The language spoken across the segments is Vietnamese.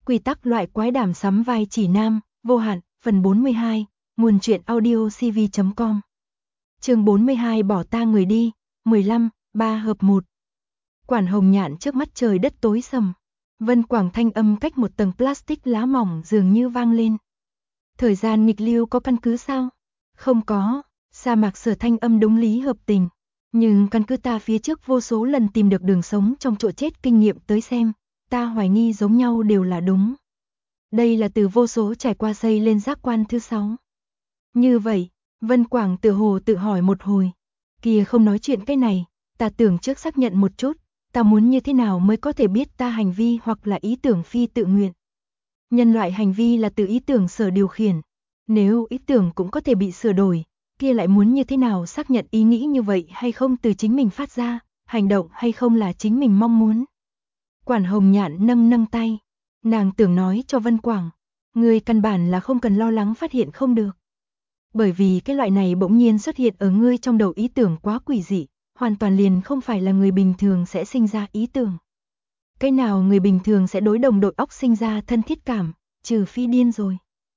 Quy tắc loại quái đàm sắm vai chỉ nam, vô hạn, phần 42, nguồn truyện audio cv.com. Chương 42 bỏ ta người đi, 15, 3 hợp 1. Quản Hồng Nhạn trước mắt trời đất tối sầm. Vân Quảng thanh âm cách một tầng plastic lá mỏng dường như vang lên. Thời gian nghịch lưu có căn cứ sao? Không có, Sa Mạc Sở thanh âm đúng lý hợp tình. Nhưng căn cứ ta phía trước vô số lần tìm được đường sống trong chỗ chết kinh nghiệm tới xem, ta hoài nghi giống nhau đều là đúng. Đây là từ vô số trải qua xây lên giác quan thứ 6. Như vậy, Vân Quảng tự hồ tự hỏi một hồi. Kìa không nói chuyện cái này, ta tưởng trước xác nhận một chút, ta muốn như thế nào mới có thể biết ta hành vi hoặc là ý tưởng phi tự nguyện. Nhân loại hành vi là từ ý tưởng sở điều khiển. Nếu ý tưởng cũng có thể bị sửa đổi, kia lại muốn như thế nào xác nhận ý nghĩ như vậy hay không từ chính mình phát ra, hành động hay không là chính mình mong muốn. Quản Hồng Nhạn nâng tay. Nàng tưởng nói cho Vân Quảng, người căn bản là không cần lo lắng phát hiện không được. Bởi vì cái loại này bỗng nhiên xuất hiện ở ngươi trong đầu ý tưởng quá quỷ dị, hoàn toàn liền không phải là người bình thường sẽ sinh ra ý tưởng. Cái nào người bình thường sẽ đối đồng đội óc sinh ra thân thiết cảm, trừ phi điên rồi.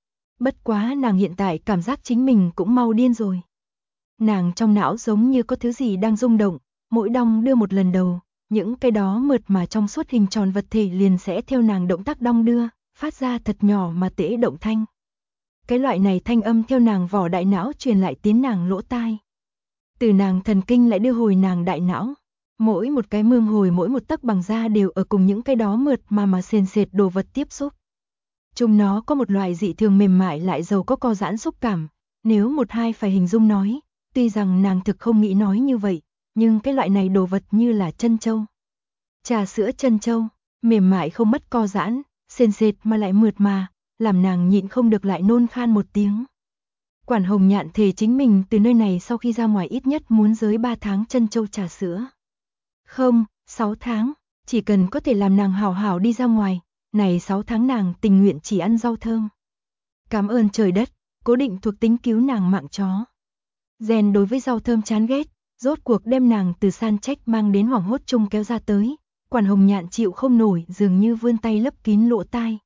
Bất quá nàng hiện tại cảm giác chính mình cũng mau điên rồi. Nàng trong não giống như có thứ gì đang rung động, mỗi đong đưa một lần đầu, những cái đó mượt mà trong suốt hình tròn vật thể liền sẽ theo nàng động tác đong đưa, phát ra thật nhỏ mà tễ động thanh. Cái loại này thanh âm theo nàng vỏ đại não truyền lại tiến nàng lỗ tai. Từ nàng thần kinh lại đưa hồi nàng đại não. Mỗi một cái mương hồi mỗi một tấc bằng da đều ở cùng những cái đó mượt mà sền sệt đồ vật tiếp xúc. Chúng nó có một loại dị thường mềm mại lại giàu có co giãn xúc cảm. Nếu một hai phải hình dung nói, tuy rằng nàng thực không nghĩ nói như vậy, nhưng cái loại này đồ vật như là chân châu. Trà sữa chân châu, mềm mại không mất co giãn, sền sệt mà lại mượt mà, làm nàng nhịn không được lại nôn khan một tiếng. Quản Hồng Nhạn thề chính mình từ nơi này sau khi ra ngoài ít nhất muốn giới 3 tháng chân châu trà sữa. Không, 6 tháng, chỉ cần có thể làm nàng hảo hảo đi ra ngoài, này 6 tháng nàng tình nguyện chỉ ăn rau thơm. Cảm ơn trời đất, cố định thuộc tính cứu nàng mạng chó. Gen đối với rau thơm chán ghét, rốt cuộc đem nàng từ san trách mang đến hoảng hốt chung kéo ra tới. Quản Hồng Nhạn chịu không nổi dường như vươn tay lấp kín lỗ tai.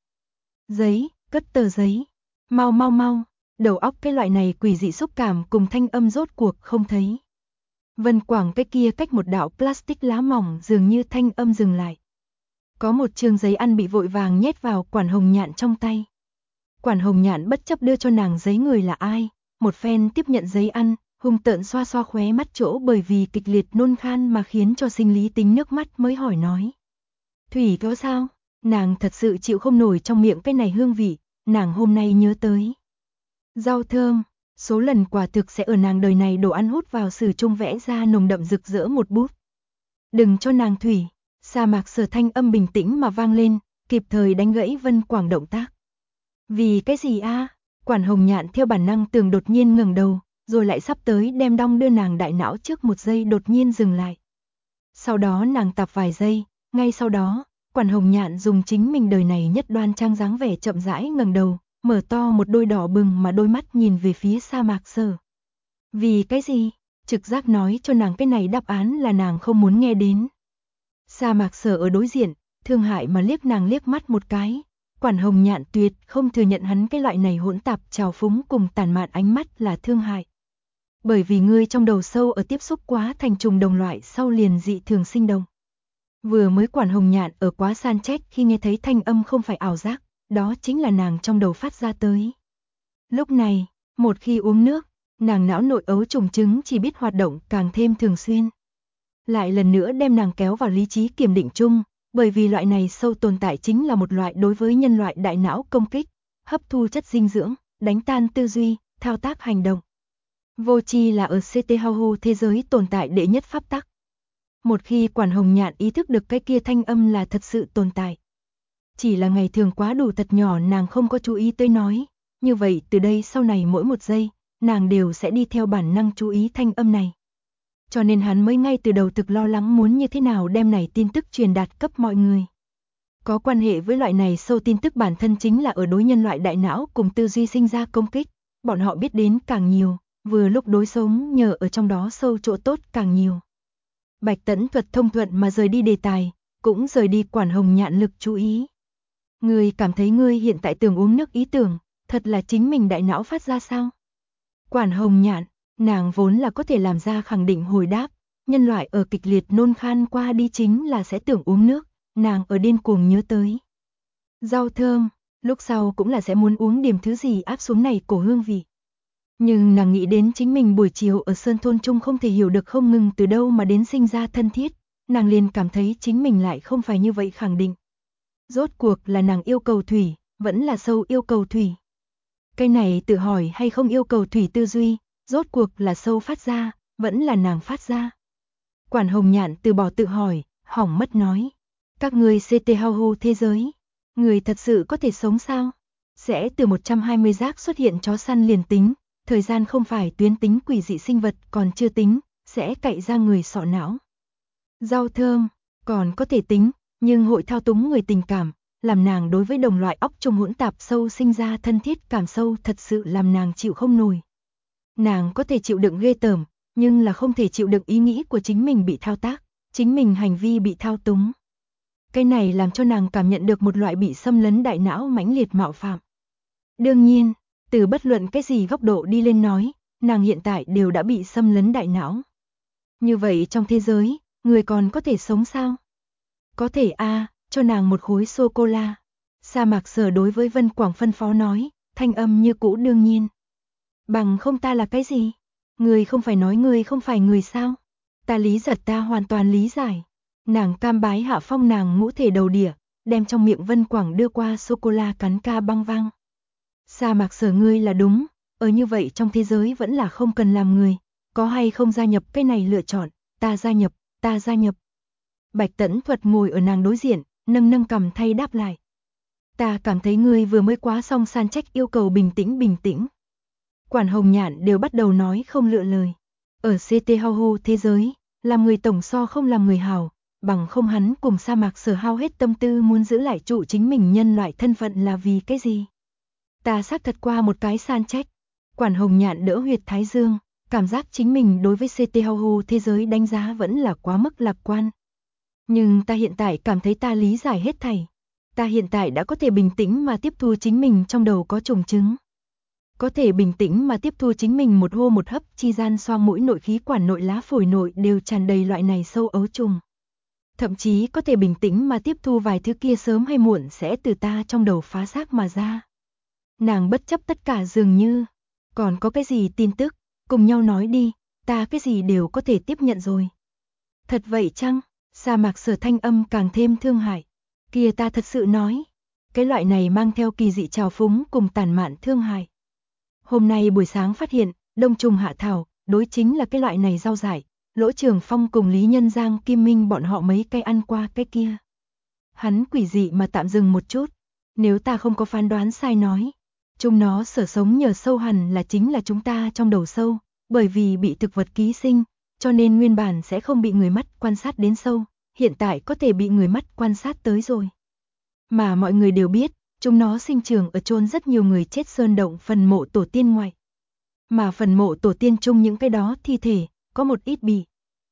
Giấy, cất tờ giấy. Mau mau mau, đầu óc cái loại này quỷ dị xúc cảm cùng thanh âm rốt cuộc không thấy. Vân Quảng cái kia cách một đạo plastic lá mỏng dường như thanh âm dừng lại. Có một trường giấy ăn bị vội vàng nhét vào Quản Hồng Nhạn trong tay. Quản Hồng Nhạn bất chấp đưa cho nàng giấy người là ai, một phen tiếp nhận giấy ăn, hung tợn xoa xoa khóe mắt chỗ bởi vì kịch liệt nôn khan mà khiến cho sinh lý tính nước mắt mới hỏi nói. Thủy có sao? Nàng thật sự chịu không nổi trong miệng cái này hương vị, nàng hôm nay nhớ tới. Rau thơm, số lần quả thực sẽ ở nàng đời này đồ ăn hút vào sử chung vẽ ra nồng đậm rực rỡ một bút. Đừng cho nàng thủy, Sa Mạc Sở thanh âm bình tĩnh mà vang lên, kịp thời đánh gãy Vân Quảng động tác. Vì cái gì a? Quản Hồng Nhạn theo bản năng tưởng đột nhiên ngẩng đầu, rồi lại sắp tới đem đong đưa nàng đại não trước một giây đột nhiên dừng lại. Sau đó nàng tạp vài giây, ngay sau đó, Quản Hồng Nhạn dùng chính mình đời này nhất đoan trang dáng vẻ chậm rãi ngẩng đầu, mở to một đôi đỏ bừng mà đôi mắt nhìn về phía Sa Mạc Sở. Vì cái gì? Trực giác nói cho nàng cái này đáp án là nàng không muốn nghe đến. Sa Mạc Sở ở đối diện, thương hại mà liếc nàng liếc mắt một cái. Quản Hồng Nhạn tuyệt không thừa nhận hắn cái loại này hỗn tạp trào phúng cùng tàn mạn ánh mắt là thương hại. Bởi vì ngươi trong đầu sâu ở tiếp xúc quá thành trùng đồng loại sau liền dị thường sinh động. Vừa mới Quản Hồng Nhạn ở quá san trách khi nghe thấy thanh âm không phải ảo giác, đó chính là nàng trong đầu phát ra tới. Lúc này, một khi uống nước, nàng não nội ấu trùng trứng chỉ biết hoạt động càng thêm thường xuyên. Lại lần nữa đem nàng kéo vào lý trí kiểm định chung, bởi vì loại này sâu tồn tại chính là một loại đối với nhân loại đại não công kích, hấp thu chất dinh dưỡng, đánh tan tư duy, thao tác hành động. Vô tri là ở CT Hau thế giới tồn tại đệ nhất pháp tắc. Một khi Quản Hồng Nhạn ý thức được cái kia thanh âm là thật sự tồn tại. Chỉ là ngày thường quá đủ thật nhỏ nàng không có chú ý tới nói, như vậy từ đây sau này mỗi một giây, nàng đều sẽ đi theo bản năng chú ý thanh âm này. Cho nên hắn mới ngay từ đầu thực lo lắng muốn như thế nào đem này tin tức truyền đạt cấp mọi người. Có quan hệ với loại này sâu tin tức bản thân chính là ở đối nhân loại đại não cùng tư duy sinh ra công kích, bọn họ biết đến càng nhiều, vừa lúc đối sống nhờ ở trong đó sâu chỗ tốt càng nhiều. Bạch Tẫn Thuật thông thuận mà rời đi đề tài, cũng rời đi Quản Hồng Nhạn lực chú ý. Ngươi cảm thấy ngươi hiện tại tưởng uống nước ý tưởng, thật là chính mình đại não phát ra sao? Quản Hồng Nhạn, nàng vốn là có thể làm ra khẳng định hồi đáp, nhân loại ở kịch liệt nôn khan qua đi chính là sẽ tưởng uống nước, nàng ở điên cuồng nhớ tới. Rau thơm, lúc sau cũng là sẽ muốn uống điểm thứ gì áp xuống này cổ hương vị. Nhưng nàng nghĩ đến chính mình buổi chiều ở Sơn Thôn Trung không thể hiểu được không ngừng từ đâu mà đến sinh ra thân thiết, nàng liền cảm thấy chính mình lại không phải như vậy khẳng định. Rốt cuộc là nàng yêu cầu thủy, vẫn là sâu yêu cầu thủy. Cái này tự hỏi hay không yêu cầu thủy tư duy, rốt cuộc là sâu phát ra, vẫn là nàng phát ra. Quản Hồng Nhạn từ bỏ tự hỏi, hỏng mất nói. Các người CT hao hô thế giới, người thật sự có thể sống sao? Sẽ từ 120 rác xuất hiện chó săn liền tính, thời gian không phải tuyến tính quỷ dị sinh vật còn chưa tính, sẽ cậy ra người sọ não. Rau thơm, còn có thể tính, nhưng hội thao túng người tình cảm, làm nàng đối với đồng loại óc trùng hỗn tạp sâu sinh ra thân thiết cảm sâu thật sự làm nàng chịu không nổi. Nàng có thể chịu đựng ghê tởm, nhưng là không thể chịu đựng ý nghĩ của chính mình bị thao tác, chính mình hành vi bị thao túng. Cái này làm cho nàng cảm nhận được một loại bị xâm lấn đại não mãnh liệt mạo phạm. Đương nhiên, từ bất luận cái gì góc độ đi lên nói, nàng hiện tại đều đã bị xâm lấn đại não. Như vậy trong thế giới, người còn có thể sống sao? Có thể cho nàng một khối sô-cô-la. Sa Mạc Sở đối với Vân Quảng phân phó nói, thanh âm như cũ đương nhiên. Bằng không ta là cái gì? Người không phải nói người không phải người sao? Ta lý giật ta hoàn toàn lý giải. Nàng cam bái hạ phong nàng ngũ thể đầu đỉa, đem trong miệng Vân Quảng đưa qua sô-cô-la cắn ca băng vang. Sa Mạc Sở ngươi là đúng, ở như vậy trong thế giới vẫn là không cần làm người, có hay không gia nhập cái này lựa chọn, ta gia nhập, ta gia nhập. Bạch Tẫn Thuật ngồi ở nàng đối diện, nâng nâng cằm thay đáp lại. Ta cảm thấy ngươi vừa mới quá xong san trách yêu cầu bình tĩnh bình tĩnh. Quản Hồng Nhạn đều bắt đầu nói không lựa lời. Ở CT hao hô thế giới, làm người tổng so không làm người hào, bằng không hắn cùng Sa Mạc Sở hao hết tâm tư muốn giữ lại trụ chính mình nhân loại thân phận là vì cái gì? Ta xác thật qua một cái san trách. Quản Hồng Nhạn đỡ huyệt thái dương, cảm giác chính mình đối với CT hao hô thế giới đánh giá vẫn là quá mức lạc quan. Nhưng ta hiện tại cảm thấy ta lý giải hết thảy. Ta hiện tại đã có thể bình tĩnh mà tiếp thu chính mình trong đầu có trùng trứng. Có thể bình tĩnh mà tiếp thu chính mình một hô một hấp chi gian xoang mũi nội khí quản nội lá phổi nội đều tràn đầy loại này sâu ấu trùng. Thậm chí có thể bình tĩnh mà tiếp thu vài thứ kia sớm hay muộn sẽ từ ta trong đầu phá xác mà ra. Nàng bất chấp tất cả dường như, còn có cái gì tin tức, cùng nhau nói đi, ta cái gì đều có thể tiếp nhận rồi. Thật vậy chăng? Sa Mạc Sở thanh âm càng thêm thương hại. Kia ta thật sự nói, cái loại này mang theo kỳ dị trào phúng cùng tàn mạn thương hại. Hôm nay buổi sáng phát hiện, đông trùng hạ thảo, đối chính là cái loại này rau dại, Lỗ Trường Phong cùng Lý Nhân Giang Kim Minh bọn họ mấy cây ăn qua cái kia. Hắn quỷ dị mà tạm dừng một chút, nếu ta không có phán đoán sai nói, chúng nó sở sống nhờ sâu hẳn là chính là chúng ta trong đầu sâu, bởi vì bị thực vật ký sinh, cho nên nguyên bản sẽ không bị người mắt quan sát đến sâu, hiện tại có thể bị người mắt quan sát tới rồi. Mà mọi người đều biết, chúng nó sinh trưởng ở chôn rất nhiều người chết sơn động phần mộ tổ tiên ngoại. Mà phần mộ tổ tiên chung những cái đó thi thể, có một ít bị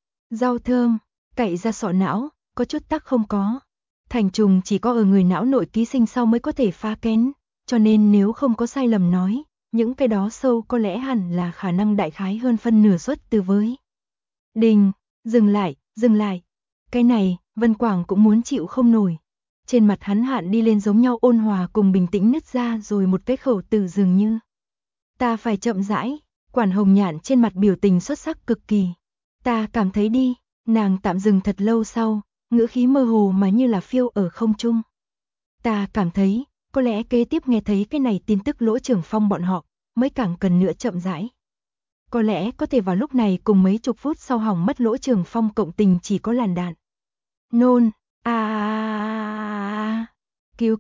rau thơm, cậy ra sọ não, có chút tắc không có. Thành trùng chỉ có ở người não nội ký sinh sau mới có thể phá kén, cho nên nếu không có sai lầm nói, những cái đó sâu có lẽ hẳn là khả năng đại khái hơn phân nửa xuất từ với. Đình, dừng lại. Cái này, Vân Quảng cũng muốn chịu không nổi. Trên mặt hắn hạn đi lên giống nhau ôn hòa cùng bình tĩnh nứt ra rồi một cái khẩu từ dường như. Ta phải chậm rãi, Quản Hồng Nhạn trên mặt biểu tình xuất sắc cực kỳ. Ta cảm thấy đi, nàng tạm dừng thật lâu sau, ngữ khí mơ hồ mà như là phiêu ở không trung. Ta cảm thấy, có lẽ kế tiếp nghe thấy cái này tin tức Lỗ Trường Phong bọn họ, mới càng cần nữa chậm rãi. Có lẽ có thể vào lúc này cùng mấy chục phút sau hỏng mất Lỗ Trường Phong cộng tình chỉ có làn đạn. Nôn, cứu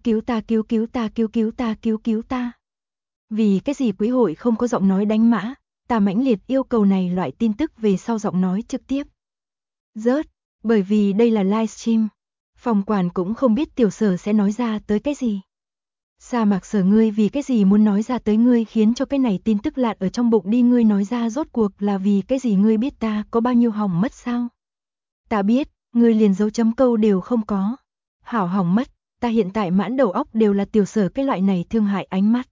ta. Vì cái gì quý hội không có giọng nói đánh mã, ta mãnh liệt yêu cầu này loại tin tức về sau giọng nói trực tiếp. Rớt, bởi vì đây là livestream, phòng quản cũng không biết tiểu Sở sẽ nói ra tới cái gì. Sa Mạc Sở ngươi vì cái gì muốn nói ra tới ngươi khiến cho cái này tin tức lạn ở trong bụng đi ngươi nói ra rốt cuộc là vì cái gì ngươi biết ta có bao nhiêu hỏng mất sao? Ta biết, ngươi liền dấu chấm câu đều không có. Hảo hỏng mất, ta hiện tại mãn đầu óc đều là Tiểu Sở cái loại này thương hại ánh mắt.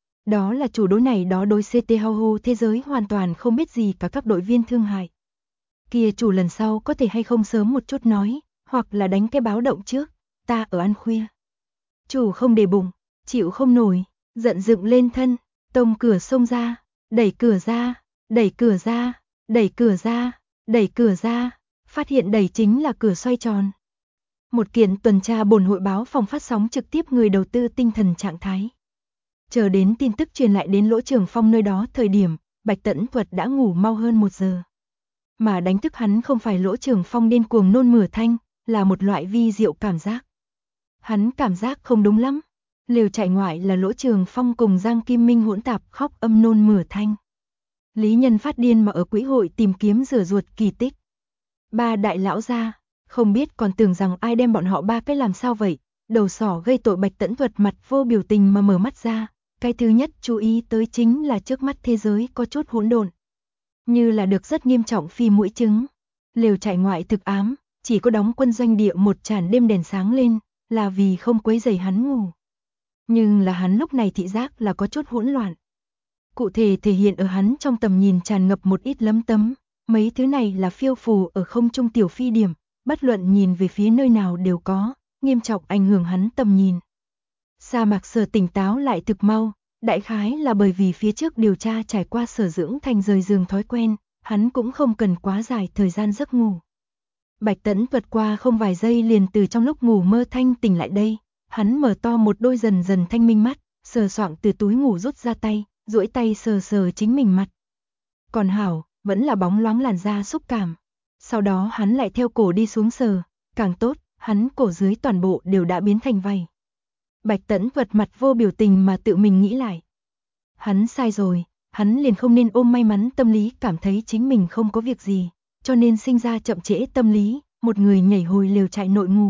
Đó là chủ đối này đó đối CT Hau thế giới hoàn toàn không biết gì cả các đội viên thương hại. Kia chủ lần sau có thể hay không sớm một chút nói, hoặc là đánh cái báo động trước, ta ở ăn khuya. Chủ không để bụng, chịu không nổi, giận dựng lên thân, tông cửa xông ra, đẩy cửa ra, đẩy cửa ra, đẩy cửa ra, đẩy cửa ra, phát hiện đẩy chính là cửa xoay tròn. Một kiện tuần tra bổn hội báo phòng phát sóng trực tiếp người đầu tư tinh thần trạng thái. Chờ đến tin tức truyền lại đến Lỗ Trường Phong nơi đó thời điểm, Bạch Tẫn Thuật đã ngủ mau hơn 1 giờ. Mà đánh thức hắn không phải Lỗ Trường Phong điên cuồng nôn mửa thanh, là một loại vi diệu cảm giác. Hắn cảm giác không đúng lắm. Lều trại ngoại là Lỗ Trường Phong cùng Giang Kim Minh hỗn tạp khóc âm nôn mửa thanh. Lý Nhân phát điên mà ở quỹ hội tìm kiếm rửa ruột kỳ tích. Ba đại lão gia, không biết còn tưởng rằng ai đem bọn họ ba cái làm sao vậy. Đầu sỏ gây tội Bạch Tẫn Thuật mặt vô biểu tình mà mở mắt ra. Cái thứ nhất chú ý tới chính là trước mắt thế giới có chút hỗn độn. Như là được rất nghiêm trọng phi mũi trứng. Lều trại ngoại thực ám, chỉ có đóng quân doanh địa một tràn đêm đèn sáng lên, là vì không quấy rầy hắn ngủ. Nhưng là hắn lúc này thị giác là có chút hỗn loạn. Cụ thể thể hiện ở hắn trong tầm nhìn tràn ngập một ít lấm tấm, mấy thứ này là phiêu phù ở không trung tiểu phi điểm, bất luận nhìn về phía nơi nào đều có, nghiêm trọng ảnh hưởng hắn tầm nhìn. Sa Mạc Sở tỉnh táo lại thực mau, đại khái là bởi vì phía trước điều tra trải qua Sở dưỡng thành rời giường thói quen, hắn cũng không cần quá dài thời gian giấc ngủ. Bạch Tẫn Thuật qua không vài giây liền từ trong lúc ngủ mơ thanh tỉnh lại đây, hắn mở to một đôi dần dần thanh minh mắt, sờ soạng từ túi ngủ rút ra tay, duỗi tay sờ sờ chính mình mặt. Còn hảo, vẫn là bóng loáng làn da xúc cảm. Sau đó hắn lại theo cổ đi xuống sờ, càng tốt, hắn cổ dưới toàn bộ đều đã biến thành vảy. Bạch Tẫn Thuật mặt vô biểu tình mà tự mình nghĩ lại. Hắn sai rồi, hắn liền không nên ôm may mắn tâm lý cảm thấy chính mình không có việc gì, cho nên sinh ra chậm trễ tâm lý, một người nhảy hồi lều trại nội ngủ.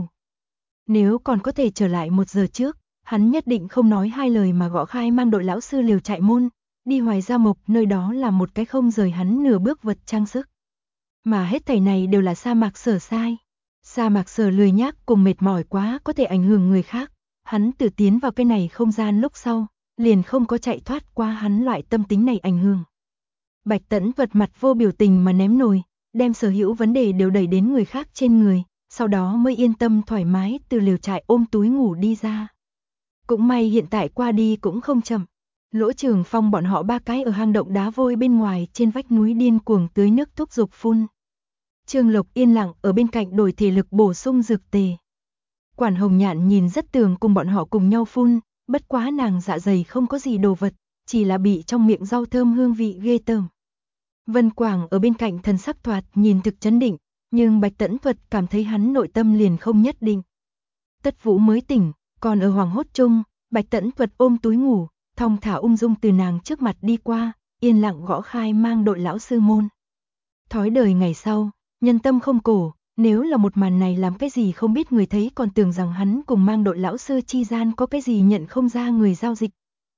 Nếu còn có thể trở lại 1 giờ trước, hắn nhất định không nói hai lời mà gõ khai mang đội lão sư lều trại môn, đi Hoài Gia Mộc, nơi đó là một cái không rời hắn nửa bước vật trang sức. Mà hết thảy này đều là Sa Mạc Sở sai. Sa Mạc Sở lười nhác cùng mệt mỏi quá có thể ảnh hưởng người khác, hắn tự tiến vào cái này không gian lúc sau, liền không có chạy thoát qua hắn loại tâm tính này ảnh hưởng. Bạch Tẫn Thuật mặt vô biểu tình mà ném nồi, đem sở hữu vấn đề đều đẩy đến người khác trên người, sau đó mới yên tâm thoải mái từ lều trại ôm túi ngủ đi ra. Cũng may hiện tại qua đi cũng không chậm. Lỗ Trường Phong bọn họ ba cái ở hang động đá vôi bên ngoài trên vách núi điên cuồng tưới nước thúc giục phun. Trương Lộc yên lặng ở bên cạnh đổi thể lực bổ sung dược tề. Quản Hồng Nhạn nhìn rất tường cùng bọn họ cùng nhau phun, bất quá nàng dạ dày không có gì đồ vật, chỉ là bị trong miệng rau thơm hương vị ghê tởm. Vân Quảng ở bên cạnh thần sắc thoạt nhìn thực chấn định, nhưng Bạch Tẫn Thuật cảm thấy hắn nội tâm liền không nhất định. Tất Vũ mới tỉnh, còn ở hoàng hốt chung, Bạch Tẫn Thuật ôm túi ngủ, thong thả ung dung từ nàng trước mặt đi qua, yên lặng gõ khai mang đội lão sư môn. Thói đời ngày sau, nhân tâm không cổ, nếu là một màn này làm cái gì không biết người thấy còn tưởng rằng hắn cùng mang đội lão sư chi gian có cái gì nhận không ra người giao dịch.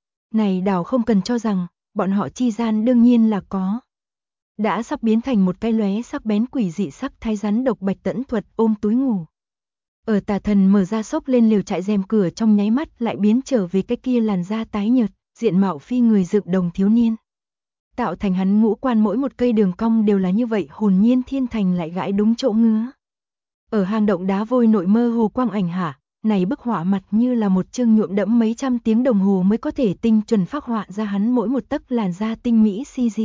Này đảo không cần cho rằng, bọn họ chi gian đương nhiên là có. Đã sắp biến thành một cái lóe sắc bén quỷ dị sắc thái rắn độc Bạch Tẫn Thuật ôm túi ngủ. Ở Tà Thần mở ra xốc lên liều trại rèm cửa trong nháy mắt lại biến trở về cái kia làn da tái nhợt, diện mạo phi người dựng đồng thiếu niên. Tạo thành hắn ngũ quan mỗi một cây đường cong đều là như vậy hồn nhiên thiên thành lại gãi đúng chỗ ngứa. Ở hang động đá vôi nội mơ hồ quang ảnh hạ, này bức họa mặt như là một chương nhuộm đẫm mấy trăm tiếng đồng hồ mới có thể tinh chuẩn phác họa ra hắn mỗi một tấc làn da tinh mỹ CG.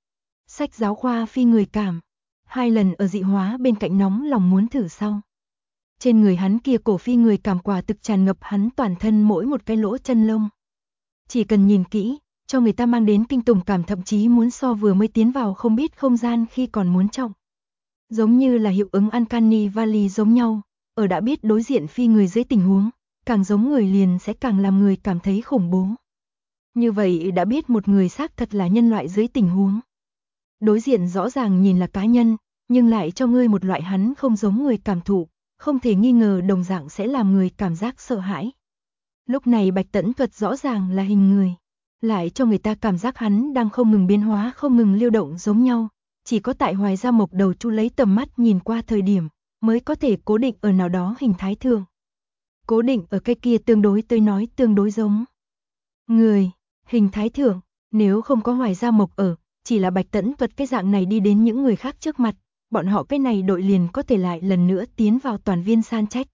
Sách giáo khoa phi người cảm, 2 lần ở dị hóa bên cạnh nóng lòng muốn thử sau. Trên người hắn kia cổ phi người cảm quả thực tràn ngập hắn toàn thân mỗi một cái lỗ chân lông. Chỉ cần nhìn kỹ, cho người ta mang đến kinh tủng cảm, thậm chí muốn so vừa mới tiến vào không biết không gian khi còn muốn trọng. Giống như là hiệu ứng Uncanny Valley giống nhau, ở đã biết đối diện phi người dưới tình huống, càng giống người liền sẽ càng làm người cảm thấy khủng bố. Như vậy đã biết một người xác thật là nhân loại dưới tình huống. Đối diện rõ ràng nhìn là cá nhân, nhưng lại cho ngươi một loại hắn không giống người cảm thụ, không thể nghi ngờ đồng dạng sẽ làm người cảm giác sợ hãi. Lúc này Bạch Tẫn Thuật rõ ràng là hình người, lại cho người ta cảm giác hắn đang không ngừng biến hóa, không ngừng lưu động giống nhau, chỉ có tại Hoài Gia Mộc đầu chu lấy tầm mắt nhìn qua thời điểm, mới có thể cố định ở nào đó hình thái thường. cố định ở cái kia tương đối tới nói tương đối giống. Người, hình thái thượng, nếu không có Hoài Gia Mộc ở, chỉ là Bạch Tẫn Tuật cái dạng này đi đến những người khác trước mặt, bọn họ cái này đội liền có thể lại lần nữa tiến vào toàn viên san trách.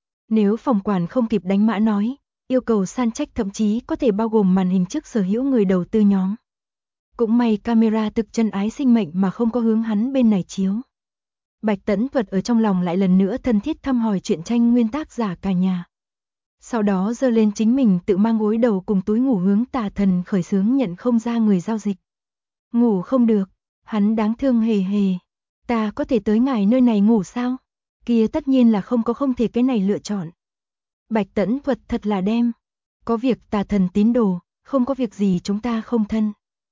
Nếu phòng quản không kịp đánh mã nói, yêu cầu san trách thậm chí có thể bao gồm màn hình trước sở hữu người đầu tư nhóm. Cũng may camera thực chân ái sinh mệnh mà không có hướng hắn bên này chiếu. Bạch Tẫn Tuật ở trong lòng lại lần nữa thân thiết thăm hỏi truyện tranh nguyên tác giả cả nhà. Sau đó giơ lên chính mình tự mang gối đầu cùng túi ngủ hướng Tà Thần khởi xướng nhận không ra người giao dịch. Ngủ không được, hắn đáng thương hề hề. Ta có thể tới ngài nơi này ngủ sao? Kia tất nhiên là không có không thể cái này lựa chọn. Bạch Tẫn Tuật thật là đem. Có việc Tà Thần tín đồ, không có việc gì chúng ta không thân.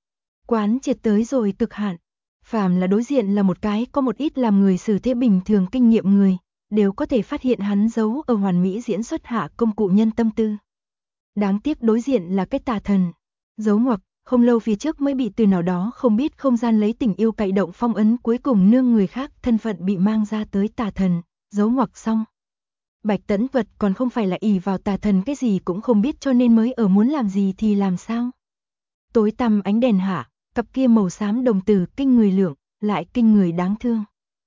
Quán triệt tới rồi cực hạn. Phàm là đối diện là một cái có một ít làm người xử thế bình thường kinh nghiệm người, đều có thể phát hiện hắn giấu ở hoàn mỹ diễn xuất hạ công cụ nhân tâm tư. Đáng tiếc đối diện là cái Tà Thần. Giấu ngoặc, không lâu phía trước mới bị từ nào đó không biết không gian lấy tình yêu cậy động phong ấn cuối cùng nương người khác thân phận bị mang ra tới Tà Thần, giấu ngoặc xong. Bạch Tẫn Tuật còn không phải là ỷ vào Tà Thần cái gì cũng không biết cho nên mới ở muốn làm gì thì làm sao. Tối tăm ánh đèn hạ, cặp kia màu xám đồng tử kinh người lượng, lại kinh người đáng thương.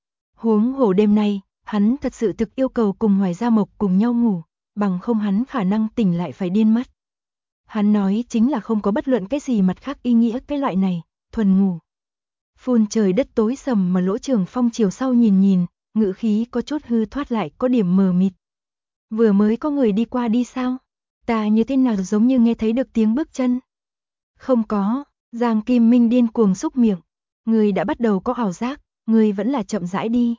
Huống hồ đêm nay, hắn thật sự thực yêu cầu cùng Hoài Gia Mộc cùng nhau ngủ, bằng không hắn khả năng tỉnh lại phải điên mất. Hắn nói chính là không có bất luận cái gì mặt khác ý nghĩa cái loại này, thuần ngủ. Phun trời đất tối sầm mà Lỗ Trường Phong chiều sau nhìn, ngữ khí có chút hư thoát lại có điểm mờ mịt. Vừa mới có người đi qua đi sao? Ta như thế nào giống như nghe thấy được tiếng bước chân? Không có, Giang Kim Minh điên cuồng xúc miệng. Người đã bắt đầu có ảo giác, người vẫn là chậm rãi đi.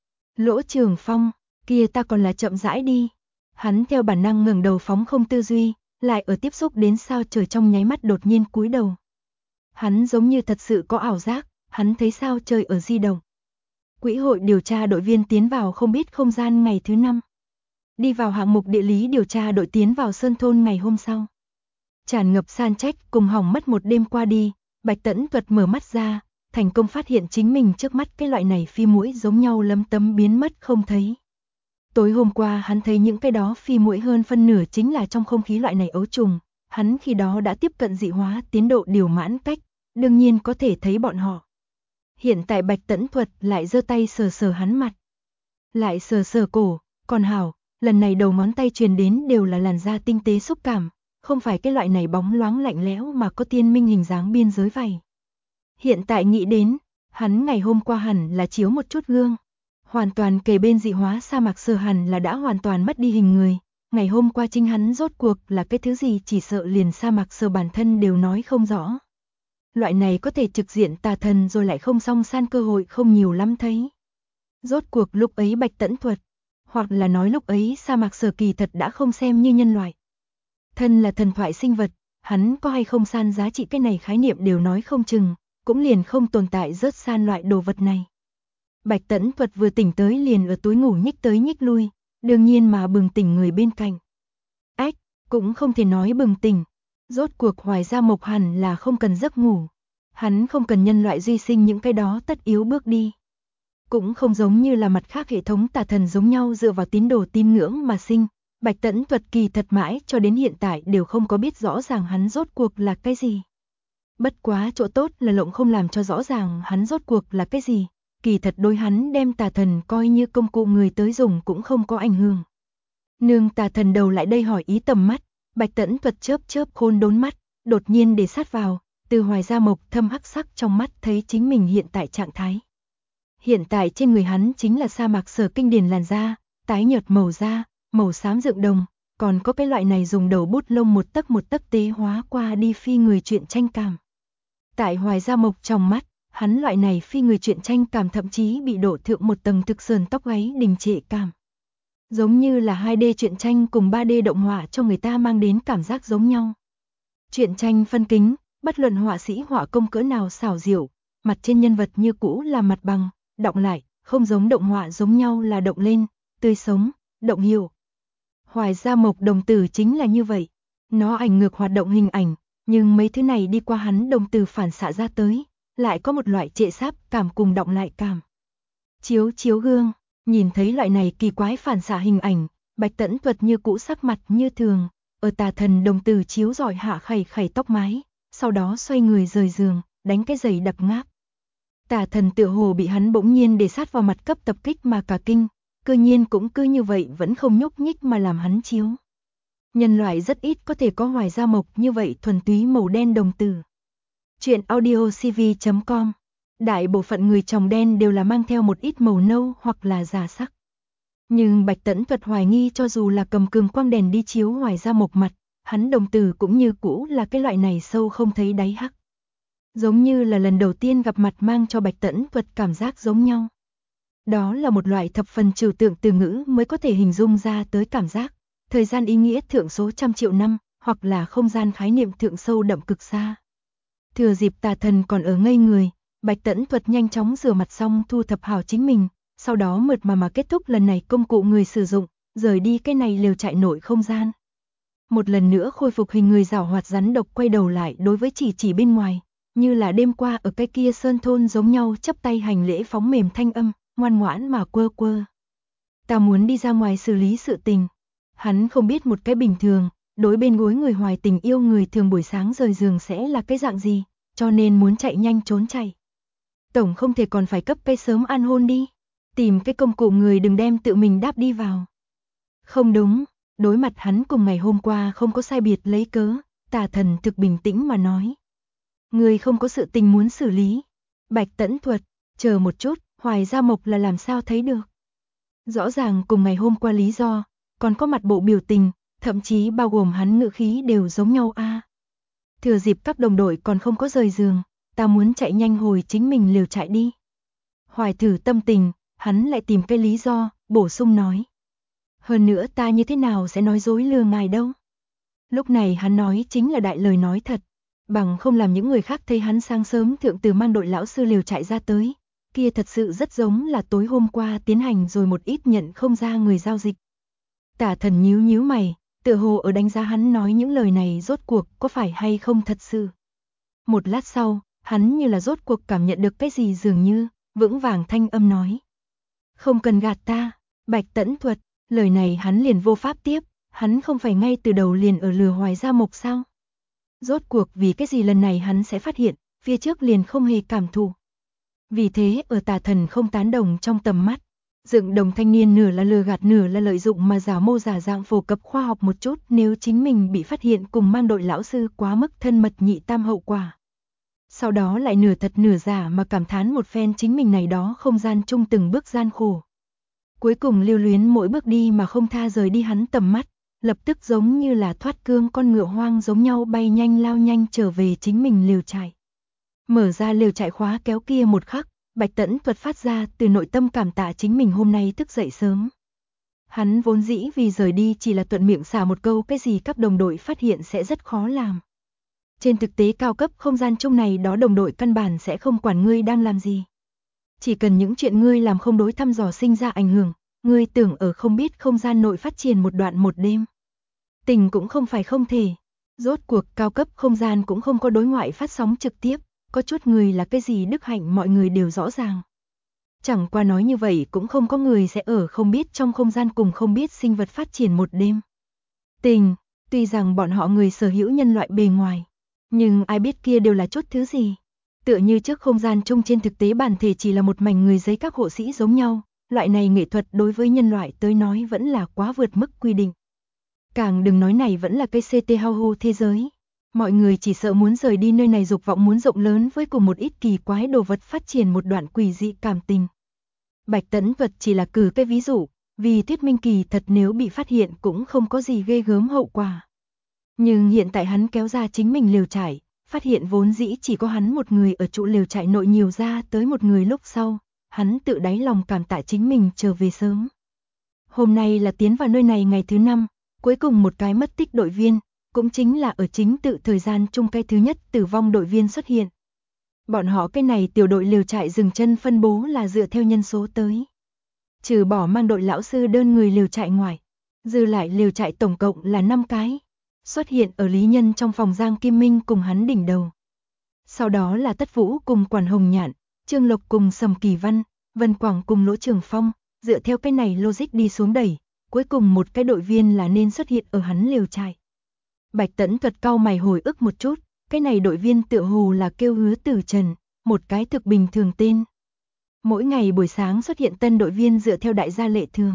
Lỗ Trường Phong, kia ta còn là chậm rãi đi. Hắn theo bản năng ngẩng đầu phóng không tư duy, lại ở tiếp xúc đến sao trời trong nháy mắt đột nhiên cúi đầu. Hắn giống như thật sự có ảo giác, hắn thấy sao trời ở di động. Quỹ hội điều tra đội viên tiến vào không biết không gian ngày thứ 5. Đi vào hạng mục địa lý điều tra đội tiến vào Sơn Thôn ngày hôm sau. Tràn ngập san trách cùng hỏng mất một đêm qua đi, Bạch Tẫn Tuật mở mắt ra, thành công phát hiện chính mình trước mắt cái loại này phi muỗi giống nhau lấm tấm biến mất không thấy. Tối hôm qua hắn thấy những cái đó phi muỗi hơn phân nửa chính là trong không khí loại này ấu trùng, hắn khi đó đã tiếp cận dị hóa tiến độ điều mãn cách, đương nhiên có thể thấy bọn họ. Hiện tại Bạch Tẫn Tuật lại giơ tay sờ sờ hắn mặt, lại sờ sờ cổ, còn hảo, lần này đầu ngón tay truyền đến đều là làn da tinh tế xúc cảm, không phải cái loại này bóng loáng lạnh lẽo mà có tiên minh hình dáng biên giới vảy. Hiện tại nghĩ đến, hắn ngày hôm qua hẳn là chiếu một chút gương, hoàn toàn kề bên dị hóa sa mạc Sở hẳn là đã hoàn toàn mất đi hình người, ngày hôm qua chính hắn rốt cuộc là cái thứ gì chỉ sợ liền sa mạc Sở bản thân đều nói không rõ. Loại này có thể trực diện Tà Thần rồi lại không song san cơ hội không nhiều lắm thấy. Rốt cuộc lúc ấy Bạch Tẫn Tuật, hoặc là nói lúc ấy sa mạc Sở kỳ thật đã không xem như nhân loại. Thân là thần thoại sinh vật, hắn có hay không san giá trị cái này khái niệm đều nói không chừng, cũng liền không tồn tại rớt san loại đồ vật này. Bạch Tẫn Tuật vừa tỉnh tới liền ở túi ngủ nhích tới nhích lui, đương nhiên mà bừng tỉnh người bên cạnh. Ách, cũng không thể nói bừng tỉnh, rốt cuộc Hoài Gia Mộc hẳn là không cần giấc ngủ, hắn không cần nhân loại duy sinh những cái đó tất yếu bước đi. Cũng không giống như là mặt khác hệ thống Tà Thần giống nhau dựa vào tín đồ tin ngưỡng mà sinh. Bạch Tẫn Tuật kỳ thật mãi cho đến hiện tại đều không có biết rõ ràng hắn rốt cuộc là cái gì. Bất quá chỗ tốt là lộng không làm cho rõ ràng hắn rốt cuộc là cái gì, kỳ thật đối hắn đem Tà Thần coi như công cụ người tới dùng cũng không có ảnh hưởng. Nương Tà Thần đầu lại đây hỏi ý tầm mắt, Bạch Tẫn Tuật chớp chớp khôn đốn mắt, đột nhiên để sát vào, từ Hoài Gia Mộc thâm hắc sắc trong mắt thấy chính mình hiện tại trạng thái. Hiện tại trên người hắn chính là sa mạc Sở kinh điển làn da, tái nhợt màu da, màu xám rượng đồng, còn có cái loại này dùng đầu bút lông một tấc tế hóa qua đi phi người truyện tranh cảm. Tại Hoài Gia Mộc trong mắt, hắn loại này phi người truyện tranh cảm thậm chí bị đổ thượng một tầng thực sườn tóc gáy đình trệ cảm. Giống như là 2D truyện tranh cùng 3D động họa cho người ta mang đến cảm giác giống nhau. Truyện tranh phân kính, bất luận họa sĩ họa công cỡ nào xảo diệu, mặt trên nhân vật như cũ là mặt bằng, động lại, không giống động họa giống nhau là động lên, tươi sống, động hiệu. Hoài Gia Mộc đồng tử chính là như vậy, nó ảnh ngược hoạt động hình ảnh, nhưng mấy thứ này đi qua hắn đồng tử phản xạ ra tới, lại có một loại trệ sáp cảm cùng động lại cảm. Chiếu gương, nhìn thấy loại này kỳ quái phản xạ hình ảnh, Bạch Tẫn Tuật như cũ sắc mặt như thường, ở Tà Thần đồng tử chiếu rọi hạ khẩy khẩy tóc mái, sau đó xoay người rời giường, đánh cái giày đập ngáp. Tà Thần tựa hồ bị hắn bỗng nhiên để sát vào mặt cấp tập kích mà cả kinh, cơ nhiên cũng cứ như vậy vẫn không nhúc nhích mà làm hắn chiếu. Nhân loại rất ít có thể có Hoài Gia Mộc như vậy thuần túy màu đen đồng tử. Chuyện audio cv.com. Đại bộ phận người tròng đen đều là mang theo một ít màu nâu hoặc là già sắc. Nhưng Bạch Tẫn Tuật hoài nghi cho dù là cầm cường quang đèn đi chiếu Hoài Gia Mộc mặt, hắn đồng tử cũng như cũ là cái loại này sâu không thấy đáy hắc. Giống như là lần đầu tiên gặp mặt mang cho Bạch Tẫn Tuật cảm giác giống nhau. Đó là một loại thập phần trừu tượng từ ngữ mới có thể hình dung ra tới cảm giác. Thời gian ý nghĩa thượng số trăm triệu năm, hoặc là không gian khái niệm thượng sâu đậm cực xa. Thừa dịp Tà Thần còn ở ngây người, Bạch Tẫn Tuật nhanh chóng rửa mặt xong thu thập hảo chính mình, sau đó mượt mà kết thúc lần này công cụ người sử dụng, rời đi cái này liều trại nội không gian. Một lần nữa khôi phục hình người giảo hoạt rắn độc quay đầu lại đối với chỉ bên ngoài, như là đêm qua ở cái kia sơn thôn giống nhau chắp tay hành lễ phóng mềm thanh âm, ngoan ngoãn mà quơ quơ. Ta muốn đi ra ngoài xử lý sự tình. Hắn không biết một cái bình thường, đối bên gối người hoài tình yêu người thường buổi sáng rời giường sẽ là cái dạng gì, cho nên muốn chạy nhanh trốn chạy. Tổng không thể còn phải cấp cây sớm an hôn đi, tìm cái công cụ người đừng đem tự mình đáp đi vào. Không đúng, đối mặt hắn cùng ngày hôm qua không có sai biệt lấy cớ, Tà Thần thực bình tĩnh mà nói. Người không có sự tình muốn xử lý. Bạch Tẫn Tuật, chờ một chút, Hoài Gia Mộc là làm sao thấy được. Rõ ràng cùng ngày hôm qua lý do, còn có mặt bộ biểu tình, thậm chí bao gồm hắn ngữ khí đều giống nhau a. Thừa dịp các đồng đội còn không có rời giường, ta muốn chạy nhanh hồi chính mình liều chạy đi. Hoài thử tâm tình, hắn lại tìm cái lý do, bổ sung nói. Hơn nữa ta như thế nào sẽ nói dối lừa ngài đâu. Lúc này hắn nói chính là đại lời nói thật, bằng không làm những người khác thấy hắn sáng sớm thượng từ mang đội lão sư liều chạy ra tới, kia thật sự rất giống là tối hôm qua tiến hành rồi một ít nhận không ra người giao dịch. Tà Thần nhíu mày, tựa hồ ở đánh giá hắn nói những lời này rốt cuộc có phải hay không thật sự. Một lát sau, hắn như là rốt cuộc cảm nhận được cái gì dường như, vững vàng thanh âm nói. Không cần gạt ta, Bạch Tẫn Tuật, lời này hắn liền vô pháp tiếp, hắn không phải ngay từ đầu liền ở lừa Hoài Gia Mộc sao? Rốt cuộc vì cái gì lần này hắn sẽ phát hiện, phía trước liền không hề cảm thụ. Vì thế ở Tà Thần không tán đồng trong tầm mắt, dựng đồng thanh niên nửa là lừa gạt nửa là lợi dụng mà giả mô giả dạng phổ cập khoa học một chút nếu chính mình bị phát hiện cùng mang đội lão sư quá mức thân mật nhị tam hậu quả. Sau đó lại nửa thật nửa giả mà cảm thán một phen chính mình này đó không gian chung từng bước gian khổ. Cuối cùng lưu luyến mỗi bước đi mà không tha rời đi hắn tầm mắt, lập tức giống như là thoát cương con ngựa hoang giống nhau bay nhanh lao nhanh trở về chính mình liều trại. Mở ra liều trại khóa kéo kia một khắc, Bạch Tẫn Tuật phát ra từ nội tâm cảm tạ chính mình hôm nay thức dậy sớm. Hắn vốn dĩ vì rời đi chỉ là thuận miệng xả một câu cái gì các đồng đội phát hiện sẽ rất khó làm. Trên thực tế cao cấp không gian chung này đó đồng đội căn bản sẽ không quản ngươi đang làm gì. Chỉ cần những chuyện ngươi làm không đối thăm dò sinh ra ảnh hưởng, ngươi tưởng ở không biết không gian nội phát triển một đoạn một đêm. Tình cũng không phải không thể. Rốt cuộc cao cấp không gian cũng không có đối ngoại phát sóng trực tiếp, có chút người là cái gì đức hạnh mọi người đều rõ ràng. Chẳng qua nói như vậy cũng không có người sẽ ở không biết trong không gian cùng không biết sinh vật phát triển một đêm. Tình, tuy rằng bọn họ người sở hữu nhân loại bề ngoài, nhưng ai biết kia đều là chút thứ gì. Tựa như trước không gian chung trên thực tế bản thể chỉ là một mảnh người giấy các hộ sĩ giống nhau, loại này nghệ thuật đối với nhân loại tới nói vẫn là quá vượt mức quy định. Càng đừng nói này vẫn là cây CT hao hô thế giới. Mọi người chỉ sợ muốn rời đi nơi này dục vọng muốn rộng lớn với cùng một ít kỳ quái đồ vật phát triển một đoạn quỷ dị cảm tình. Bạch Tẫn Tuật chỉ là cử cái ví dụ, vì thuyết minh kỳ thật nếu bị phát hiện cũng không có gì ghê gớm hậu quả. Nhưng hiện tại hắn kéo ra chính mình liều trại, phát hiện vốn dĩ chỉ có hắn một người ở trụ liều trại nội nhiều ra tới một người lúc sau, hắn tự đáy lòng cảm tạ chính mình trở về sớm. Hôm nay là tiến vào nơi này ngày thứ 5, cuối cùng một cái mất tích đội viên, cũng chính là ở chính tự thời gian chung cái thứ nhất tử vong đội viên xuất hiện. Bọn họ cái này tiểu đội liều trại dừng chân phân bố là dựa theo nhân số tới. Trừ bỏ mang đội lão sư đơn người liều trại ngoài, dư lại liều trại tổng cộng là 5 cái. Xuất hiện ở Lý Nhân trong phòng Giang Kim Minh cùng hắn đỉnh đầu. Sau đó là Tất Vũ cùng Quản Hồng Nhạn, Trương Lộc cùng Sầm Kỳ Văn, Vân Quảng cùng Lỗ Trường Phong, dựa theo cái này logic đi xuống đẩy, cuối cùng một cái đội viên là nên xuất hiện ở hắn lều trại. Bạch Tẫn Thuật cau mày hồi ức một chút, cái này đội viên tựa hồ là kêu Hứa Tử Trần, một cái thực bình thường tên. Mỗi ngày buổi sáng xuất hiện tân đội viên dựa theo đại gia lệ thường.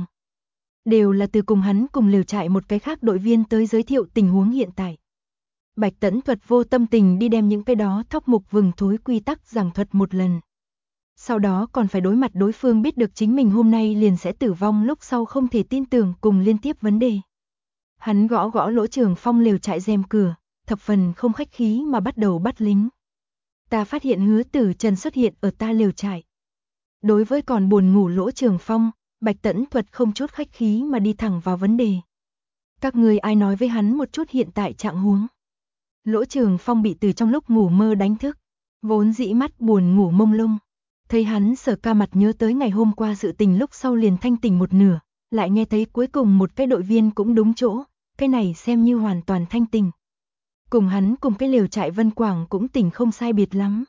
Đều là từ cùng hắn cùng lều trại một cái khác đội viên tới giới thiệu tình huống hiện tại. Bạch Tẫn Thuật vô tâm tình đi đem những cái đó thóc mục vừng thối quy tắc giảng thuật một lần. Sau đó còn phải đối mặt đối phương biết được chính mình hôm nay liền sẽ tử vong lúc sau không thể tin tưởng cùng liên tiếp vấn đề. Hắn gõ gõ Lỗ Trường Phong lều trại rèm cửa, thập phần không khách khí mà bắt đầu bắt lính. Ta phát hiện Hứa Tử Trần xuất hiện ở ta lều trại. Đối với còn buồn ngủ Lỗ Trường Phong, Bạch Tẫn Thuật không chút khách khí mà đi thẳng vào vấn đề. Các người ai nói với hắn một chút hiện tại trạng huống. Lỗ Trường Phong bị từ trong lúc ngủ mơ đánh thức, vốn dĩ mắt buồn ngủ mông lung. Thấy hắn Sở Ca mặt nhớ tới ngày hôm qua sự tình lúc sau liền thanh tỉnh một nửa, lại nghe thấy cuối cùng một cái đội viên cũng đúng chỗ, cái này xem như hoàn toàn thanh tỉnh. Cùng hắn cùng cái lều trại Vân Quảng cũng tỉnh không sai biệt lắm.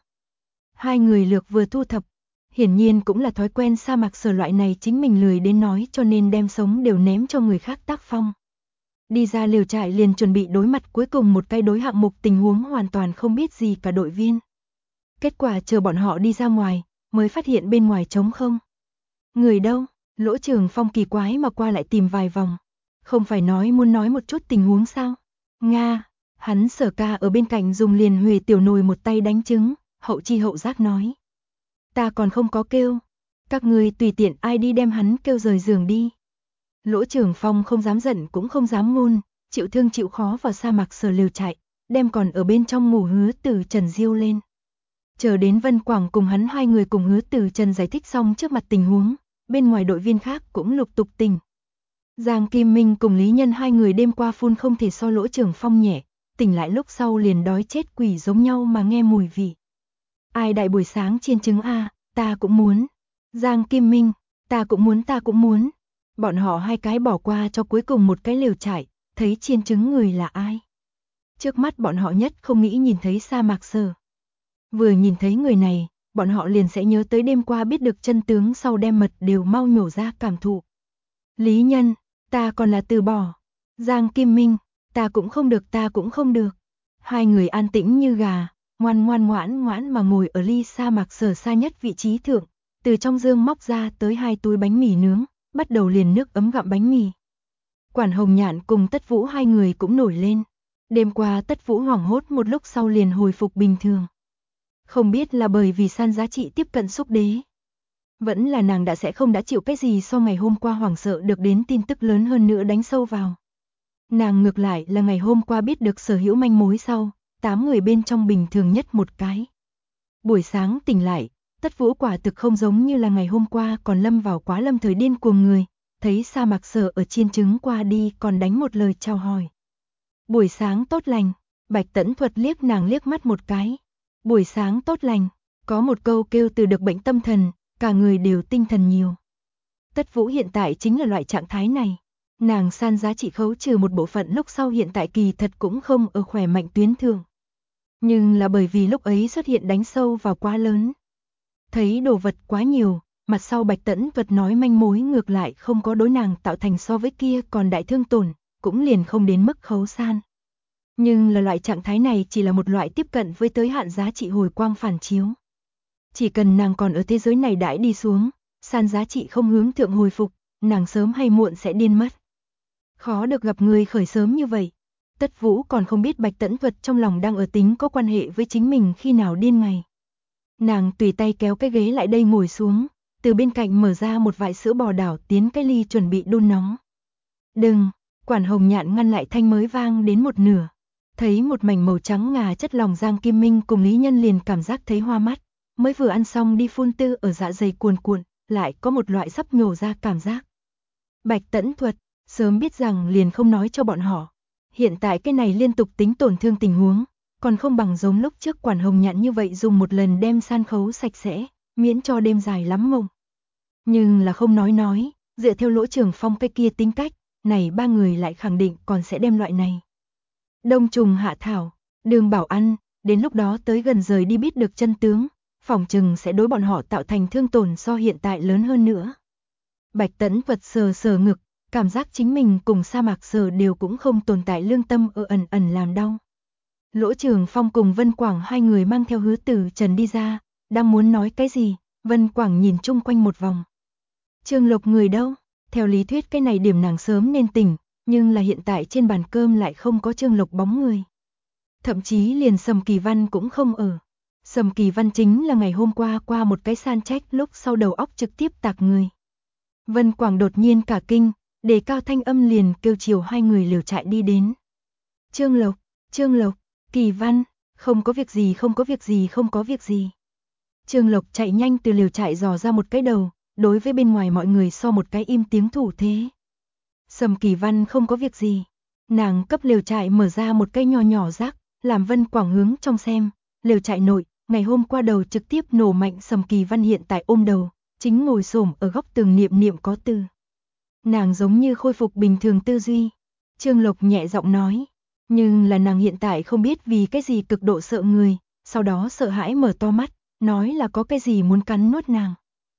Hai người lược vừa thu thập, hiển nhiên cũng là thói quen sa mạc Sở loại này chính mình lười đến nói cho nên đem sống đều ném cho người khác tác phong. Đi ra lều trại liền chuẩn bị đối mặt cuối cùng một cái đối hạng mục tình huống hoàn toàn không biết gì cả đội viên. Kết quả chờ bọn họ đi ra ngoài, mới phát hiện bên ngoài trống không. Người đâu? Lỗ Trường Phong kỳ quái mà qua lại tìm vài vòng. Không phải nói muốn nói một chút tình huống sao? Nga, hắn Sở Ca ở bên cạnh dùng liền huề tiểu nồi một tay đánh trứng, hậu chi hậu giác nói. Ta còn không có kêu. Các người tùy tiện ai đi đem hắn kêu rời giường đi. Lỗ Trường Phong không dám giận cũng không dám ngôn, chịu thương chịu khó vào sa mạc Sở lều trại, đem còn ở bên trong ngủ Hứa Tử Trần diêu lên. Chờ đến Vân Quảng cùng hắn hai người cùng Hứa Tử Trần giải thích xong trước mặt tình huống, bên ngoài đội viên khác cũng lục tục tỉnh. Giang Kim Minh cùng Lý Nhân hai người đêm qua phun không thể so Lỗ Trường Phong nhẹ, tỉnh lại lúc sau liền đói chết quỷ giống nhau mà nghe mùi vị. Ai đại buổi sáng chiên trứng a, ta cũng muốn. Giang Kim Minh, ta cũng muốn. Bọn họ hai cái bỏ qua cho cuối cùng một cái lều trại, thấy chiên trứng người là ai. Trước mắt bọn họ nhất không nghĩ nhìn thấy sa mạc Sở. Vừa nhìn thấy người này, bọn họ liền sẽ nhớ tới đêm qua biết được chân tướng sau đem mật đều mau nhổ ra cảm thụ. Lý Nhân, ta còn là từ bỏ. Giang Kim Minh, ta cũng không được. Hai người an tĩnh như gà, ngoan ngoãn mà ngồi ở ly sa mạc Sở xa nhất vị trí thượng, từ trong dương móc ra tới 2 túi bánh mì nướng, bắt đầu liền nước ấm gặm bánh mì. Quản Hồng Nhạn cùng Tất Vũ hai người cũng nổi lên. Đêm qua Tất Vũ hoảng hốt một lúc sau liền hồi phục bình thường. Không biết là bởi vì san giá trị tiếp cận xúc đế. Vẫn là nàng đã chịu cái gì sau ngày hôm qua hoảng sợ được đến tin tức lớn hơn nữa đánh sâu vào. Nàng ngược lại là ngày hôm qua biết được sở hữu manh mối sau, 8 người bên trong bình thường nhất một cái. Buổi sáng tỉnh lại, Tất Vũ quả thực không giống như là ngày hôm qua còn lâm vào quá lâm thời điên cuồng người, thấy sa mạc Sở ở chiên trứng qua đi còn đánh một lời chào hỏi. Buổi sáng tốt lành, Bạch Tẫn Thuật liếc nàng liếc mắt một cái. Buổi sáng tốt lành, có một câu kêu từ được bệnh tâm thần, cả người đều tinh thần nhiều. Tất Vũ hiện tại chính là loại trạng thái này. Nàng san giá trị khấu trừ một bộ phận lúc sau hiện tại kỳ thật cũng không ở khỏe mạnh tuyến thượng. Nhưng là bởi vì lúc ấy xuất hiện đánh sâu vào quá lớn. Thấy đồ vật quá nhiều, mặt sau Bạch Tẫn Thuật nói manh mối ngược lại không có đối nàng tạo thành so với kia còn đại thương tổn, cũng liền không đến mức khấu san. Nhưng là loại trạng thái này chỉ là một loại tiếp cận với tới hạn giá trị hồi quang phản chiếu. Chỉ cần nàng còn ở thế giới này đãi đi xuống, san giá trị không hướng thượng hồi phục, nàng sớm hay muộn sẽ điên mất. Khó được gặp người khởi sớm như vậy. Tất Vũ còn không biết Bạch Tẫn Thuật trong lòng đang ở tính có quan hệ với chính mình khi nào điên ngày. Nàng tùy tay kéo cái ghế lại đây ngồi xuống, từ bên cạnh mở ra một vại sữa bò đảo tiến cái ly chuẩn bị đun nóng. Đừng, Quản Hồng Nhạn ngăn lại thanh mới vang đến một nửa. Thấy một mảnh màu trắng ngà chất lỏng Giang Kim Minh cùng Lý Nhân liền cảm giác thấy hoa mắt, mới vừa ăn xong đi phun tư ở dạ dày cuồn cuộn, lại có một loại sắp nhổ ra cảm giác. Bạch Tẫn Thuật, sớm biết rằng liền không nói cho bọn họ. Hiện tại cái này liên tục tính tổn thương tình huống, còn không bằng giống lúc trước Quản Hồng Nhạn như vậy dùng một lần đem san khấu sạch sẽ, miễn cho đêm dài lắm mộng. Nhưng là không nói, dựa theo Lỗ Trường Phong cái kia tính cách, này ba người lại khẳng định còn sẽ đem loại này. Đông trùng hạ thảo, Đường Bảo ăn, đến lúc đó tới gần rời đi biết được chân tướng, phỏng chừng sẽ đối bọn họ tạo thành thương tổn so hiện tại lớn hơn nữa. Bạch Tẫn Thuật sờ ngực, Cảm giác chính mình cùng Sa Mạc Sở đều cũng không tồn tại lương tâm ở ẩn ẩn làm đau. Lỗ Trường Phong cùng Vân Quảng hai người mang theo Hứa Tử Trần đi ra, đang muốn nói cái gì, Vân Quảng nhìn chung quanh một vòng. Trương Lộc người đâu? Theo lý thuyết cái này điểm nàng sớm nên tỉnh, nhưng là hiện tại trên bàn cơm lại không có Trương Lộc bóng người. Thậm chí liền Sầm Kỳ Văn cũng không ở. Sầm Kỳ Văn chính là ngày hôm qua một cái san trách lúc sau đầu óc trực tiếp tạc người. Vân Quảng đột nhiên cả kinh, đề cao thanh âm liền kêu chiều hai người liều trại đi đến. Trương Lộc, Kỳ Văn, không có việc gì, không có việc gì, không có việc gì. Trương Lộc chạy nhanh từ liều trại dò ra một cái đầu, đối với bên ngoài mọi người so một cái im tiếng thủ thế. Sầm Kỳ Văn không có việc gì. Nàng cấp liều trại mở ra một cái nho nhỏ rác, làm Vân Quảng hướng trong xem. Liều trại nội, ngày hôm qua đầu trực tiếp nổ mạnh Sầm Kỳ Văn hiện tại ôm đầu, chính ngồi xổm ở góc tường niệm có từ. Nàng giống như khôi phục bình thường tư duy. Trương Lộc nhẹ giọng nói. Nhưng là nàng hiện tại không biết vì cái gì cực độ sợ người, sau đó sợ hãi mở to mắt, nói là có cái gì muốn cắn nuốt nàng.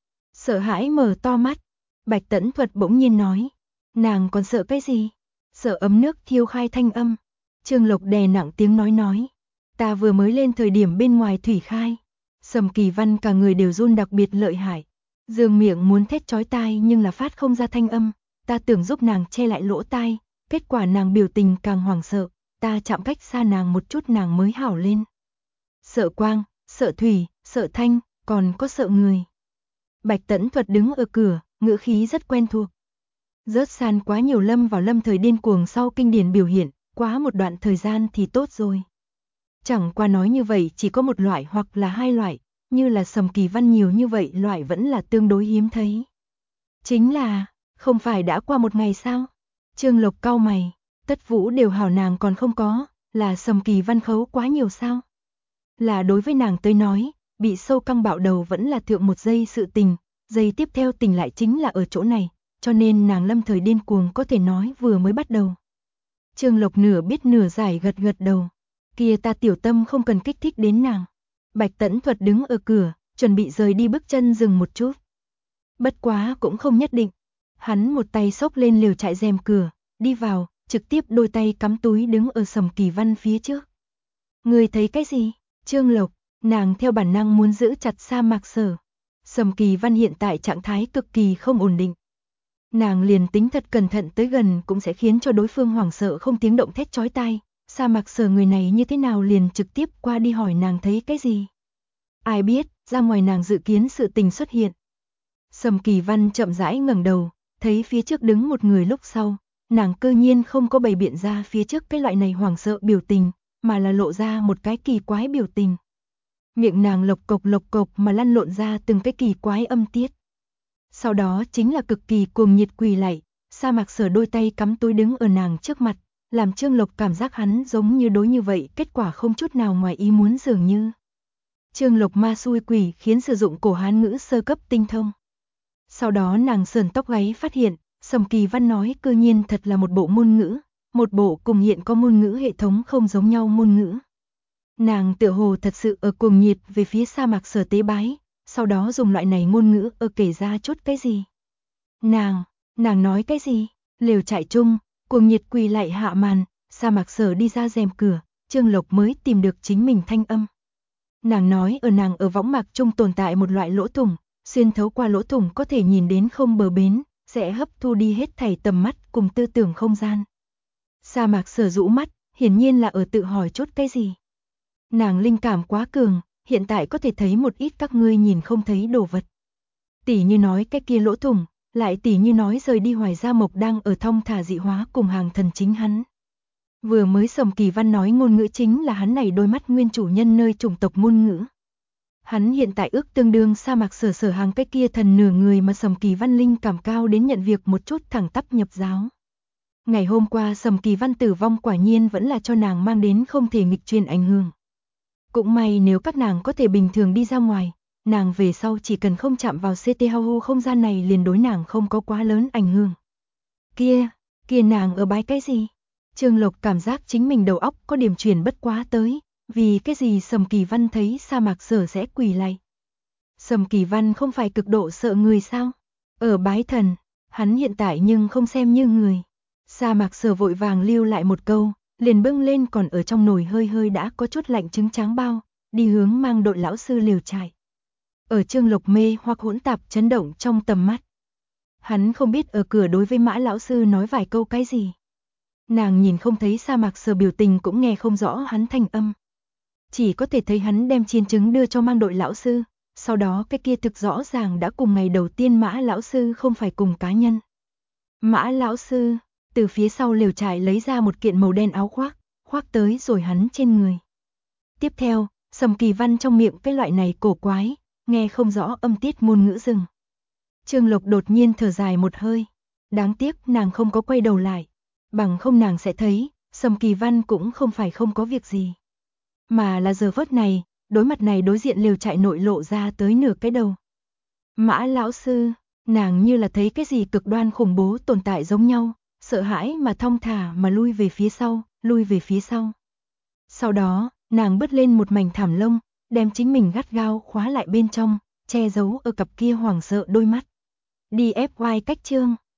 Sợ hãi mở to mắt, Bạch Tẫn Thuật bỗng nhiên nói. Nàng còn sợ cái gì? Sợ ấm nước thiêu khai thanh âm. Trương Lộc đè nặng tiếng nói. Ta vừa mới lên thời điểm bên ngoài thủy khai. Sầm Kỳ Văn cả người đều run đặc biệt lợi hại. Dương miệng muốn thét chói tai nhưng là phát không ra thanh âm. Ta tưởng giúp nàng che lại lỗ tai, kết quả nàng biểu tình càng hoảng sợ. Ta chạm cách xa nàng một chút nàng mới hảo lên. Sợ quang, sợ thủy, sợ thanh, còn có sợ người. Bạch Tẫn Thuật đứng ở cửa, ngữ khí rất quen thuộc. Rớt san quá nhiều lâm vào lâm thời điên cuồng sau kinh điển biểu hiện, quá một đoạn thời gian thì tốt rồi. Chẳng qua nói như vậy chỉ có một loại hoặc là hai loại, như là Sầm Kỳ Văn nhiều như vậy loại vẫn là tương đối hiếm thấy. Chính là, không phải đã qua một ngày sao? Trương Lộc cau mày, Tất Vũ đều hảo nàng còn không có, là Sầm Kỳ Văn khấu quá nhiều sao? Là đối với nàng tới nói, bị sâu căng bạo đầu vẫn là thượng một giây sự tình, giây tiếp theo tình lại chính là ở chỗ này, cho nên nàng lâm thời điên cuồng có thể nói vừa mới bắt đầu. Trương Lộc nửa biết nửa giải gật đầu, kia ta tiểu tâm không cần kích thích đến nàng. Bạch Tẫn Thuật đứng ở cửa, chuẩn bị rời đi bước chân dừng một chút. Bất quá cũng không nhất định, hắn một tay xốc lên liều trại rèm cửa, đi vào, trực tiếp đôi tay cắm túi đứng ở Sầm Kỳ Văn phía trước. Người thấy cái gì? Trương Lộc, nàng theo bản năng muốn giữ chặt Sa Mạc Sở. Sầm Kỳ Văn hiện tại trạng thái cực kỳ không ổn định. Nàng liền tính thật cẩn thận tới gần cũng sẽ khiến cho đối phương hoảng sợ không tiếng động thét chói tai. Sa Mạc Sở người này như thế nào liền trực tiếp qua đi hỏi nàng thấy cái gì? Ai biết, ra ngoài nàng dự kiến sự tình xuất hiện. Sầm Kỳ Văn chậm rãi ngẩng đầu, thấy phía trước đứng một người lúc sau, nàng cơ nhiên không có bày biện ra phía trước cái loại này hoảng sợ biểu tình, mà là lộ ra một cái kỳ quái biểu tình. Miệng nàng lộc cộc mà lăn lộn ra từng cái kỳ quái âm tiết. Sau đó chính là cực kỳ cuồng nhiệt quỳ lạy, Sa Mạc Sở đôi tay cắm túi đứng ở nàng trước mặt, làm Trương Lộc cảm giác hắn giống như đối như vậy, kết quả không chút nào ngoài ý muốn dường như. Trương Lộc ma xui quỷ khiến sử dụng cổ Hán ngữ sơ cấp tinh thông. Sau đó nàng sờn tóc gáy phát hiện, Sầm Kỳ Văn nói cư nhiên thật là một bộ ngôn ngữ, một bộ cùng hiện có ngôn ngữ hệ thống không giống nhau ngôn ngữ. Nàng tựa hồ thật sự ở cuồng nhiệt về phía Sa Mạc Sở tế bái, sau đó dùng loại này ngôn ngữ ở kể ra chút cái gì. Nàng nói cái gì? Liều trại chung, cuồng nhiệt quỳ lại hạ màn, Sa Mạc Sở đi ra rèm cửa, Trương Lộc mới tìm được chính mình thanh âm. Nàng nói nàng ở võng mạc chung tồn tại một loại lỗ thủng, xuyên thấu qua lỗ thủng có thể nhìn đến không bờ bến, sẽ hấp thu đi hết thảy tầm mắt cùng tư tưởng không gian. Sa Mạc Sở rũ mắt, hiển nhiên là ở tự hỏi chút cái gì. Nàng linh cảm quá cường, hiện tại có thể thấy một ít các ngươi nhìn không thấy đồ vật. Tỷ như nói cái kia lỗ thủng, lại tỷ như nói rời đi Hoài Gia Mộc đang ở thong thả dị hóa cùng hàng thần chính hắn. Vừa mới Sầm Kỳ Văn nói ngôn ngữ chính là hắn này đôi mắt nguyên chủ nhân nơi chủng tộc ngôn ngữ. Hắn hiện tại ước tương đương Sa Mạc Sở hàng cái kia thần nửa người mà Sầm Kỳ Văn linh cảm cao đến nhận việc một chút thẳng tắp nhập giáo. Ngày hôm qua Sầm Kỳ Văn tử vong quả nhiên vẫn là cho nàng mang đến không thể nghịch truyền ảnh hưởng. Cũng may nếu các nàng có thể bình thường đi ra ngoài, nàng về sau chỉ cần không chạm vào CTHU không gian này liền đối nàng không có quá lớn ảnh hưởng. Kia nàng ở bái cái gì? Trương Lộc cảm giác chính mình đầu óc có điểm chuyển bất quá tới, vì cái gì Sầm Kỳ Văn thấy Sa Mạc Sở sẽ quỳ lạy. Sầm Kỳ Văn không phải cực độ sợ người sao? Ở bái thần, Hắn hiện tại nhưng không xem như người. Sa Mạc Sở vội vàng lưu lại một câu, liền bưng lên còn ở trong nồi hơi hơi đã có chút lạnh trứng tráng bao, đi hướng mang đội lão sư liều trại. Ở Trương Lộc mê hoặc hỗn tạp chấn động trong tầm mắt. Hắn không biết ở cửa đối với Mã lão sư nói vài câu cái gì. Nàng nhìn không thấy Sa Mạc Sở biểu tình cũng nghe không rõ hắn thanh âm. Chỉ có thể thấy hắn đem chiên trứng đưa cho mang đội lão sư, sau đó cái kia thực rõ ràng đã cùng ngày đầu tiên Mã lão sư không phải cùng cá nhân. Mã lão sư, từ phía sau lều trại lấy ra một kiện màu đen áo khoác, khoác tới rồi hắn trên người. Tiếp theo, Sầm Kỳ Văn trong miệng cái loại này cổ quái, nghe không rõ âm tiết ngôn ngữ rừng. Trương Lộc đột nhiên thở dài một hơi. Đáng tiếc nàng không có quay đầu lại. Bằng không nàng sẽ thấy, Sầm Kỳ Văn cũng không phải không có việc gì. Mà là giờ phút này, đối mặt này đối diện lều trại nội lộ ra tới nửa cái đầu. Mã lão sư, nàng như là thấy cái gì cực đoan khủng bố tồn tại giống nhau, sợ hãi mà thong thả mà lui về phía sau, lui về phía sau. Sau đó, nàng bứt lên một mảnh thảm lông, đem chính mình gắt gao khóa lại bên trong, che giấu ở cặp kia hoảng sợ đôi mắt. DFY cách chương